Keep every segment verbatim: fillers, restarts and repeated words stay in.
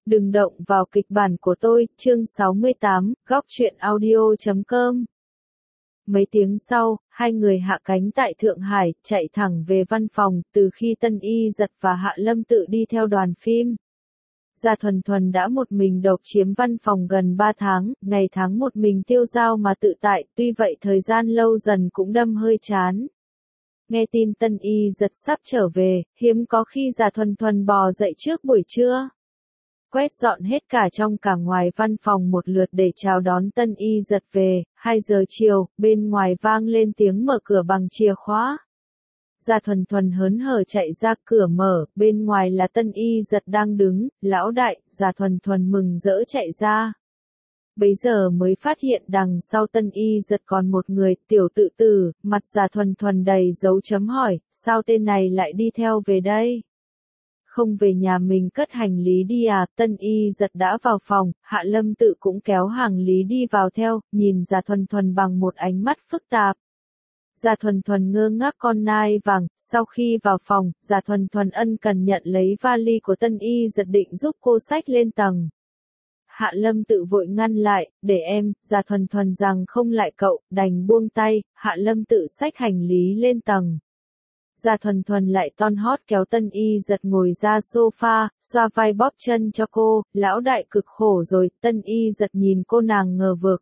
Đừng động vào kịch bản của tôi, chương sáu mươi tám, góc truyện audio chấm com. Mấy tiếng sau, hai người hạ cánh tại Thượng Hải, chạy thẳng về văn phòng, từ khi Tân Y Dật và Hạ Lâm Tự đi theo đoàn phim. Gia Thuần Thuần đã một mình độc chiếm văn phòng gần ba tháng, ngày tháng một mình tiêu dao mà tự tại, tuy vậy thời gian lâu dần cũng đâm hơi chán. Nghe tin Tân Y Dật sắp trở về, hiếm có khi Gia Thuần Thuần bò dậy trước buổi trưa. Quét dọn hết cả trong cả ngoài văn phòng một lượt để chào đón Tân Y Dật về, hai giờ chiều, bên ngoài vang lên tiếng mở cửa bằng chìa khóa. Gia Thuần Thuần hớn hở chạy ra cửa mở, bên ngoài là Tân Y Dật đang đứng, lão đại, Gia Thuần Thuần mừng rỡ chạy ra. Bấy giờ mới phát hiện đằng sau Tân Y Dật còn một người, Tiểu Tự Tử, mặt Gia Thuần Thuần đầy dấu chấm hỏi, sao tên này lại đi theo về đây? Không về nhà mình cất hành lý đi à? Tân Y Dật đã vào phòng, Hạ Lâm Tự cũng kéo hành lý đi vào theo, nhìn Gia Thuần Thuần bằng một ánh mắt phức tạp. Gia Thuần Thuần ngơ ngác con nai vàng, sau khi vào phòng, Gia Thuần Thuần ân cần nhận lấy vali của Tân Y Dật định giúp cô xách lên tầng. Hạ Lâm Tự vội ngăn lại, để em, Gia Thuần Thuần rằng không lại cậu, đành buông tay, Hạ Lâm Tự xách hành lý lên tầng. Gia Thuần Thuần lại ton hót kéo Tân Y Dật ngồi ra sofa, xoa vai bóp chân cho cô, lão đại cực khổ rồi, Tân Y Dật nhìn cô nàng ngờ vực.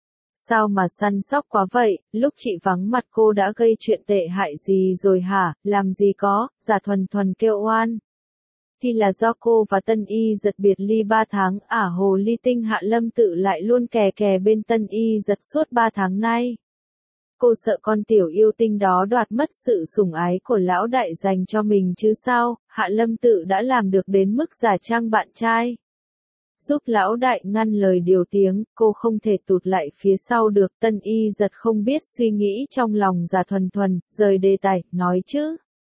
Sao mà săn sóc quá vậy, lúc chị vắng mặt cô đã gây chuyện tệ hại gì rồi hả, làm gì có, Gia Thuần Thuần kêu oan. Thì là do cô và Tân Y Dật biệt ly ba tháng, ả hồ ly tinh Hạ Lâm Tự lại luôn kè kè bên Tân Y Dật suốt ba tháng nay. Cô sợ con tiểu yêu tinh đó đoạt mất sự sủng ái của lão đại dành cho mình chứ sao, Hạ Lâm Tự đã làm được đến mức giả trang bạn trai. Giúp lão đại ngăn lời điều tiếng, cô không thể tụt lại phía sau được. Tân Y Dật không biết suy nghĩ trong lòng Gia Thuần Thuần, rời đề tài, nói chứ.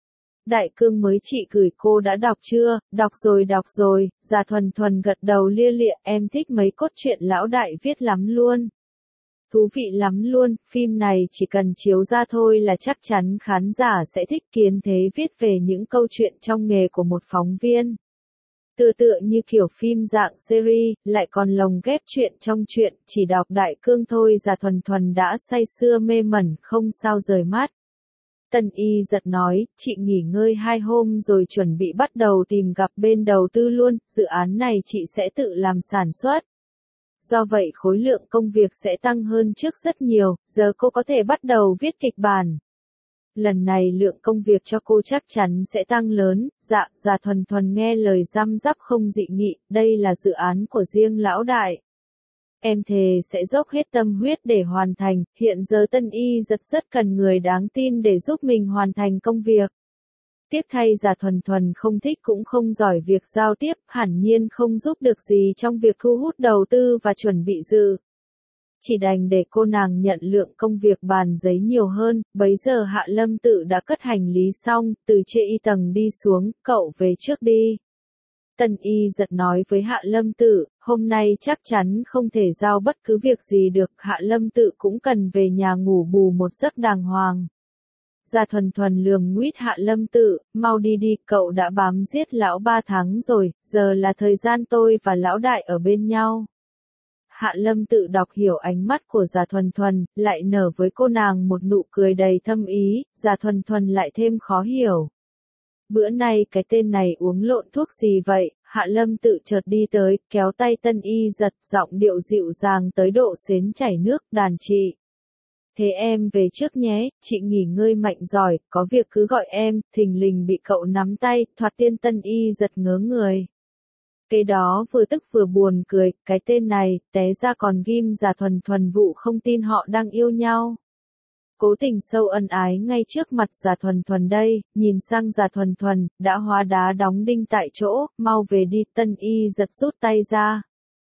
Đại cương mới chị gửi cô đã đọc chưa? Đọc rồi đọc rồi, Gia Thuần Thuần gật đầu lia lịa, em thích mấy cốt truyện lão đại viết lắm luôn. Thú vị lắm luôn, phim này chỉ cần chiếu ra thôi là chắc chắn khán giả sẽ thích. Kiến Thế viết về những câu chuyện trong nghề của một phóng viên. Tựa tựa như kiểu phim dạng series, lại còn lồng ghép chuyện trong chuyện, chỉ đọc đại cương thôi Gia Thuần Thuần đã say sưa mê mẩn không sao rời mắt. Tân Y Dật nói, chị nghỉ ngơi hai hôm rồi chuẩn bị bắt đầu tìm gặp bên đầu tư luôn, dự án này chị sẽ tự làm sản xuất. Do vậy khối lượng công việc sẽ tăng hơn trước rất nhiều, giờ cô có thể bắt đầu viết kịch bản. Lần này lượng công việc cho cô chắc chắn sẽ tăng lớn, dạ, Gia Thuần Thuần nghe lời răm rắp không dị nghị, đây là dự án của riêng lão đại. Em thề sẽ dốc hết tâm huyết để hoàn thành, hiện giờ Tân Y Dật rất cần người đáng tin để giúp mình hoàn thành công việc. Tiếc thay Gia Thuần Thuần không thích cũng không giỏi việc giao tiếp, hẳn nhiên không giúp được gì trong việc thu hút đầu tư và chuẩn bị dự. Chỉ đành để cô nàng nhận lượng công việc bàn giấy nhiều hơn, bấy giờ Hạ Lâm Tự đã cất hành lý xong, từ trên y tầng đi xuống, cậu về trước đi. Tân Y Dật nói với Hạ Lâm Tự, hôm nay chắc chắn không thể giao bất cứ việc gì được, Hạ Lâm Tự cũng cần về nhà ngủ bù một giấc đàng hoàng. Gia Thuần Thuần lườm nguýt Hạ Lâm Tự, mau đi đi, cậu đã bám giết lão ba tháng rồi, giờ là thời gian tôi và lão đại ở bên nhau. Hạ Lâm Tự đọc hiểu ánh mắt của Gia Thuần Thuần, lại nở với cô nàng một nụ cười đầy thâm ý, Gia Thuần Thuần lại thêm khó hiểu. Bữa nay cái tên này uống lộn thuốc gì vậy? Hạ Lâm Tự chợt đi tới, kéo tay Tân Y Dật, giọng điệu dịu dàng tới độ sến chảy nước, đàn chị. Thế em về trước nhé, chị nghỉ ngơi mạnh giỏi, có việc cứ gọi em, thình lình bị cậu nắm tay, thoạt tiên Tân Y Dật ngớ người. Cái đó vừa tức vừa buồn cười, cái tên này, té ra còn ghim Gia Thuần Thuần vụ không tin họ đang yêu nhau. Cố tình sâu ân ái ngay trước mặt Gia Thuần Thuần đây, nhìn sang Gia Thuần Thuần, đã hóa đá đóng đinh tại chỗ, mau về đi. Tân Y Dật rút tay ra.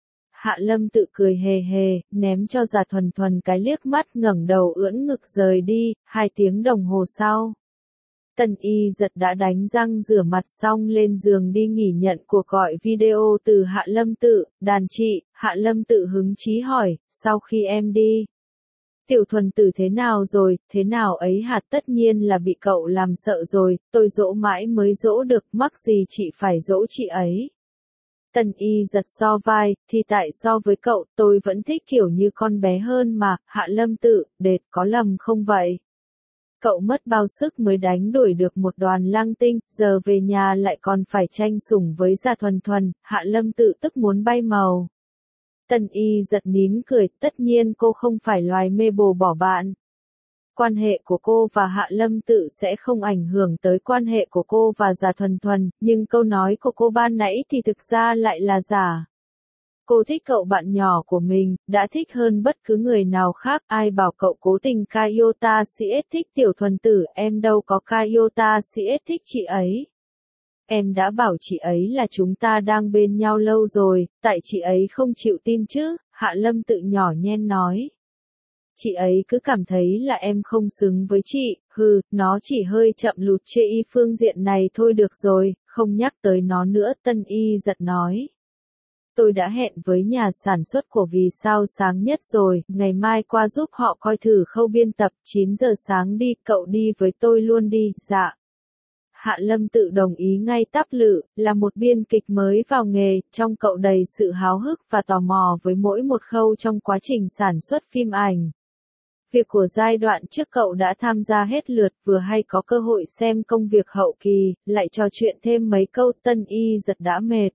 Hạ Lâm Tự cười hề hề, ném cho Gia Thuần Thuần cái liếc mắt, ngẩng đầu ưỡn ngực rời đi. Hai tiếng đồng hồ sau, Tân Y Dật đã đánh răng rửa mặt xong lên giường đi nghỉ nhận cuộc gọi video từ Hạ Lâm Tự. Đàn chị, Hạ Lâm Tự hứng chí hỏi, sau khi em đi, Tiểu Thuần Tử thế nào rồi, thế nào ấy hả? Tất nhiên là bị cậu làm sợ rồi, tôi dỗ mãi mới dỗ được, mắc gì chị phải dỗ chị ấy. Tân Y giật so vai, thì tại so với cậu, tôi vẫn thích kiểu như con bé hơn mà, Hạ Lâm Tự, đệt có lầm không vậy? Cậu mất bao sức mới đánh đuổi được một đoàn lang tinh, giờ về nhà lại còn phải tranh sủng với Gia Thuần Thuần, Hạ Lâm Tự tức muốn bay màu. Tân Y giật nín cười, tất nhiên cô không phải loài mê bồ bỏ bạn. Quan hệ của cô và Hạ Lâm Tự sẽ không ảnh hưởng tới quan hệ của cô và Gia Thuần Thuần, nhưng câu nói của cô ban nãy thì thực ra lại là giả. Cô thích cậu bạn nhỏ của mình, đã thích hơn bất cứ người nào khác, ai bảo cậu cố tình Kayota xê ét thích Tiểu Thuần Tử, em đâu có Kayota xê ét thích chị ấy. Em đã bảo chị ấy là chúng ta đang bên nhau lâu rồi, tại chị ấy không chịu tin chứ, Hạ Lâm Tự nhỏ nhen nói. Chị ấy cứ cảm thấy là em không xứng với chị, hừ, nó chỉ hơi chậm lụt chê y phương diện này thôi được rồi, không nhắc tới nó nữa, Tân Y giật nói. Tôi đã hẹn với nhà sản xuất của Vì Sao Sáng Nhất rồi, ngày mai qua giúp họ coi thử khâu biên tập, chín giờ sáng đi, cậu đi với tôi luôn đi, dạ. Hạ Lâm Tự đồng ý ngay tắp lự, là một biên kịch mới vào nghề, trong cậu đầy sự háo hức và tò mò với mỗi một khâu trong quá trình sản xuất phim ảnh. Việc của giai đoạn trước cậu đã tham gia hết lượt, vừa hay có cơ hội xem công việc hậu kỳ, lại trò chuyện thêm mấy câu, Tân Y giật đã mệt.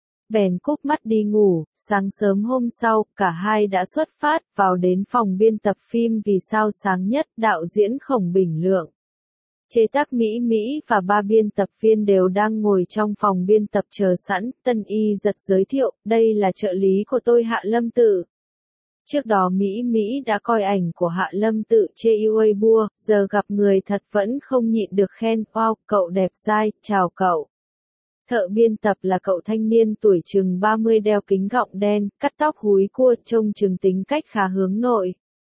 Bèn cúp mắt đi ngủ, sáng sớm hôm sau, cả hai đã xuất phát, vào đến phòng biên tập phim Vì Sao Sáng Nhất, đạo diễn Khổng Bình Lượng. Chế tác Mỹ Mỹ và ba biên tập viên đều đang ngồi trong phòng biên tập chờ sẵn, Tân Y giật giới thiệu, đây là trợ lý của tôi Hạ Lâm Tự. Trước đó Mỹ Mỹ đã coi ảnh của Hạ Lâm Tự chê yêu Weibo, giờ gặp người thật vẫn không nhịn được khen, wow, cậu đẹp dai, chào cậu. Thợ biên tập là cậu thanh niên tuổi chừng ba mươi đeo kính gọng đen, cắt tóc húi cua, trông chừng tính cách khá hướng nội.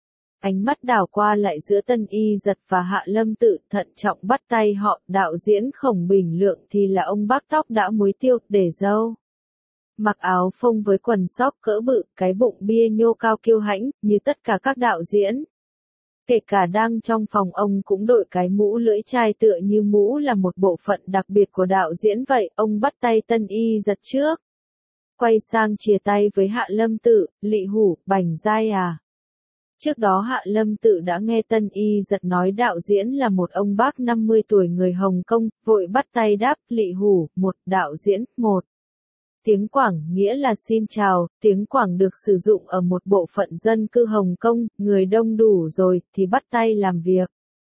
Ánh mắt đảo qua lại giữa Tân Y giật và Hạ Lâm Tự, thận trọng bắt tay họ, đạo diễn Khổng Bình Lượng thì là ông bác tóc đã muối tiêu, để râu. Mặc áo phông với quần sóc cỡ bự, cái bụng bia nhô cao kiêu hãnh, như tất cả các đạo diễn. Kể cả đang trong phòng ông cũng đội cái mũ lưỡi chai tựa như mũ là một bộ phận đặc biệt của đạo diễn vậy, ông bắt tay Tân Y giật trước. Quay sang chìa tay với Hạ Lâm Tự, lị hủ, bảnh dai à. Trước đó Hạ Lâm Tự đã nghe Tân Y giật nói đạo diễn là một ông bác năm mươi tuổi người Hồng Kông, vội bắt tay đáp, lị hủ, một, đạo diễn, một. Tiếng Quảng nghĩa là xin chào, tiếng Quảng được sử dụng ở một bộ phận dân cư Hồng Kông, người đông đủ rồi, thì bắt tay làm việc.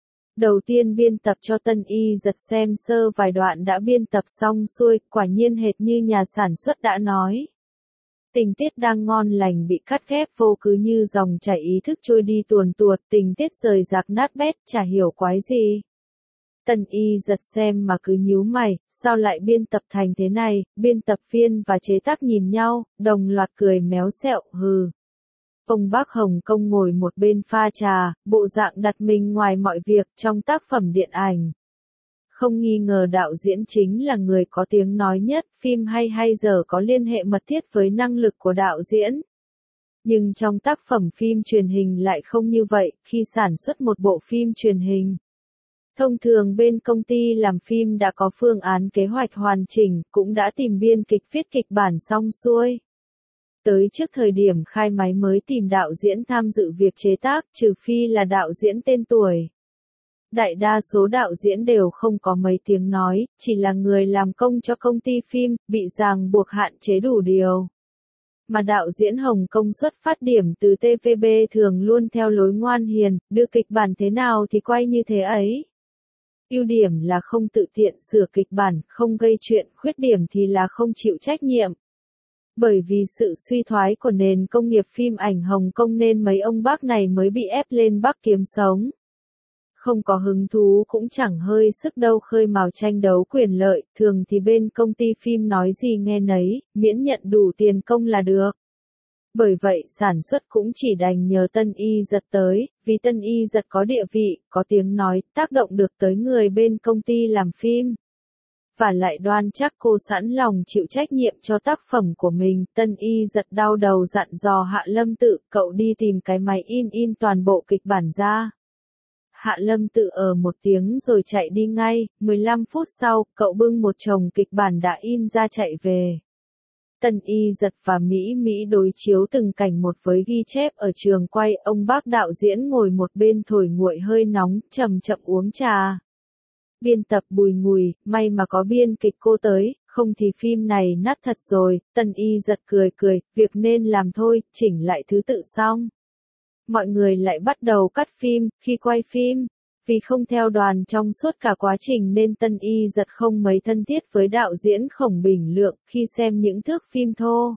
Đầu tiên biên tập cho Tân Y giật xem sơ vài đoạn đã biên tập xong xuôi, quả nhiên hệt như nhà sản xuất đã nói. Tình tiết đang ngon lành bị cắt ghép vô cứ như dòng chảy ý thức trôi đi tuồn tuột, tình tiết rời rạc nát bét, chả hiểu quái gì. Tân Y giật xem mà cứ nhíu mày, sao lại biên tập thành thế này, biên tập viên và chế tác nhìn nhau, đồng loạt cười méo xẹo, hừ. Ông bác Hồng Kông ngồi một bên pha trà, bộ dạng đặt mình ngoài mọi việc trong tác phẩm điện ảnh. Không nghi ngờ đạo diễn chính là người có tiếng nói nhất, phim hay hay giờ có liên hệ mật thiết với năng lực của đạo diễn. Nhưng trong tác phẩm phim truyền hình lại không như vậy, khi sản xuất một bộ phim truyền hình. Thông thường bên công ty làm phim đã có phương án kế hoạch hoàn chỉnh, cũng đã tìm biên kịch viết kịch bản xong xuôi. Tới trước thời điểm khai máy mới tìm đạo diễn tham dự việc chế tác, trừ phi là đạo diễn tên tuổi. Đại đa số đạo diễn đều không có mấy tiếng nói, chỉ là người làm công cho công ty phim, bị ràng buộc hạn chế đủ điều. Mà đạo diễn Hồng Kông xuất phát điểm từ tê vê bê thường luôn theo lối ngoan hiền, đưa kịch bản thế nào thì quay như thế ấy. Ưu điểm là không tự tiện sửa kịch bản, không gây chuyện, khuyết điểm thì là không chịu trách nhiệm. Bởi vì sự suy thoái của nền công nghiệp phim ảnh Hồng Kông nên mấy ông bác này mới bị ép lên Bắc kiếm sống. Không có hứng thú cũng chẳng hơi sức đâu khơi mào tranh đấu quyền lợi, thường thì bên công ty phim nói gì nghe nấy, miễn nhận đủ tiền công là được. Bởi vậy sản xuất cũng chỉ đành nhờ Tân Y giật tới, vì Tân Y giật có địa vị, có tiếng nói, tác động được tới người bên công ty làm phim. Và lại đoan chắc cô sẵn lòng chịu trách nhiệm cho tác phẩm của mình, Tân Y giật đau đầu dặn dò Hạ Lâm Tự, cậu đi tìm cái máy in in toàn bộ kịch bản ra. Hạ Lâm Tự ở một tiếng rồi chạy đi ngay, mười lăm phút sau, cậu bưng một chồng kịch bản đã in ra chạy về. Tân Y Dật và Mỹ Mỹ đối chiếu từng cảnh một với ghi chép ở trường quay, ông bác đạo diễn ngồi một bên thổi nguội hơi nóng, chậm chậm uống trà. Biên tập Bùi Ngùi, may mà có biên kịch cô tới, không thì phim này nát thật rồi. Tân Y Dật cười cười, việc nên làm thôi, chỉnh lại thứ tự xong. Mọi người lại bắt đầu cắt phim, khi quay phim. Vì không theo đoàn trong suốt cả quá trình nên Tân Y Dật không mấy thân thiết với đạo diễn Khổng Bình Lượng khi xem những thước phim thô.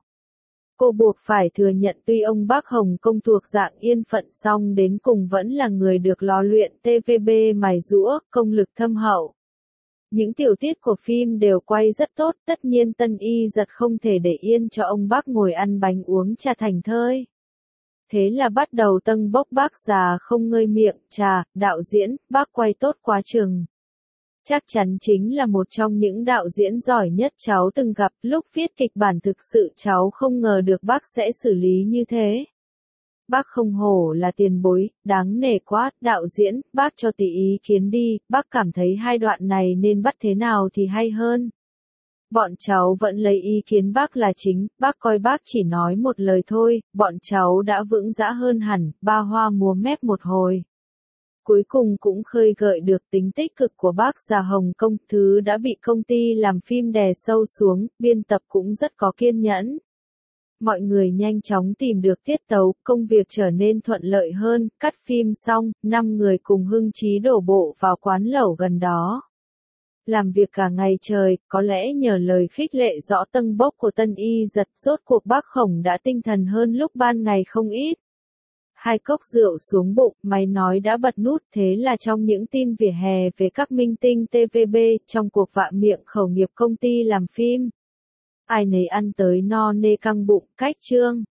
Cô buộc phải thừa nhận tuy ông bác Hồng Kông thuộc dạng yên phận song đến cùng vẫn là người được lò luyện tê vê bê mài giũa, công lực thâm hậu. Những tiểu tiết của phim đều quay rất tốt, tất nhiên Tân Y Dật không thể để yên cho ông bác ngồi ăn bánh uống trà thành thơi. Thế là bắt đầu tâng bốc bác già không ngơi miệng, trà, đạo diễn, bác quay tốt quá chừng. Chắc chắn chính là một trong những đạo diễn giỏi nhất cháu từng gặp, lúc viết kịch bản thực sự cháu không ngờ được bác sẽ xử lý như thế. Bác không hổ là tiền bối, đáng nể quá, đạo diễn, bác cho tí ý kiến đi, bác cảm thấy hai đoạn này nên bắt thế nào thì hay hơn. Bọn cháu vẫn lấy ý kiến bác là chính, bác coi bác chỉ nói một lời thôi, bọn cháu đã vững dã hơn hẳn, ba hoa múa mép một hồi. Cuối cùng cũng khơi gợi được tính tích cực của bác già Hồng Kông, thứ đã bị công ty làm phim đè sâu xuống, biên tập cũng rất có kiên nhẫn. Mọi người nhanh chóng tìm được tiết tấu, công việc trở nên thuận lợi hơn, cắt phim xong, năm người cùng hưng chí đổ bộ vào quán lẩu gần đó. Làm việc cả ngày trời, có lẽ nhờ lời khích lệ rõ tâng bốc của Tân Y Dật, rốt cuộc bác Khổng đã tinh thần hơn lúc ban ngày không ít. Hai cốc rượu xuống bụng, máy nói đã bật nút, thế là trong những tin vỉa hè về các minh tinh tê vê bê, trong cuộc vạ miệng khẩu nghiệp công ty làm phim. Ai nấy ăn tới no nê căng bụng, cách chương.